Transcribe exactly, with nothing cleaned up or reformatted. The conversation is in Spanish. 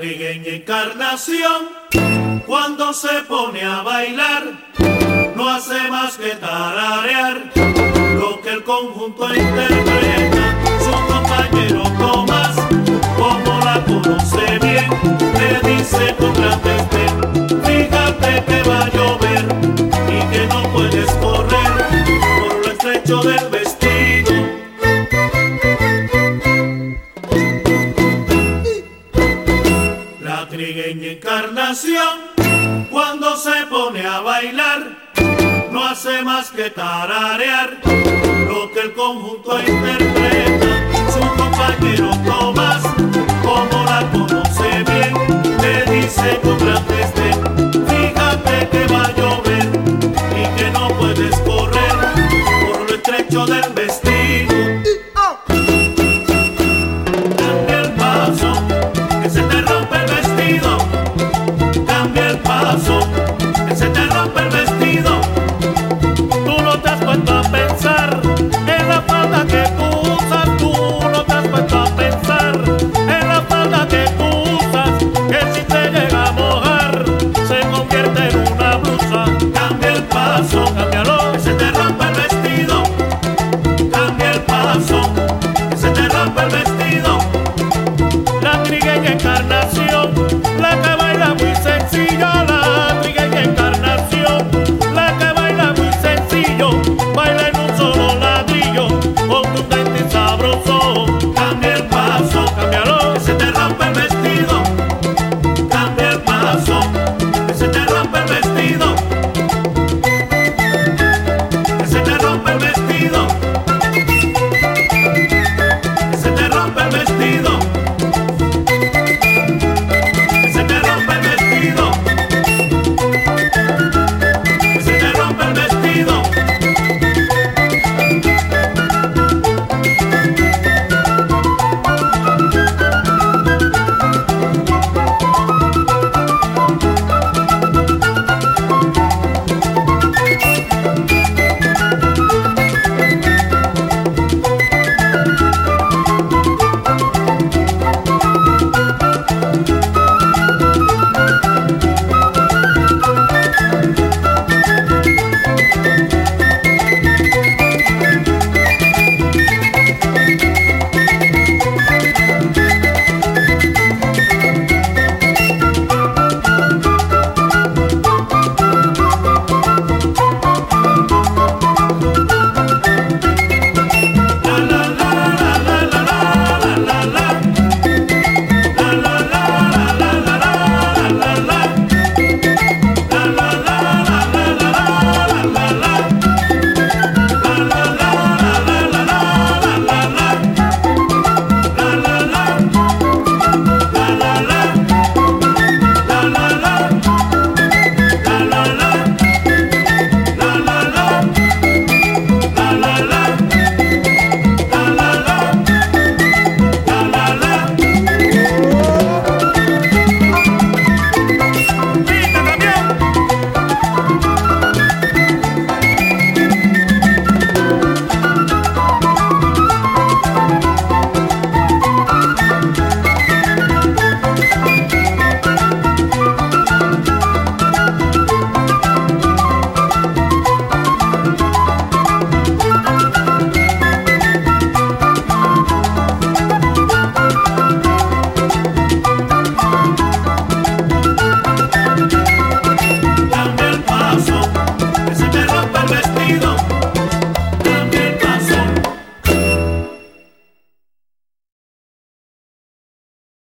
trigueña Encarnación, cuando se pone a bailar, no hace más que tararear lo que el conjunto interpreta. Su compañero Tomás, como la conoce bien, le dice con gran desdén: fíjate que va a llover y que no puedes correr por lo estrecho del vestido. La trigueña Encarnación, cuando se pone a bailar, no hace más que tararear lo que el conjunto interpreta.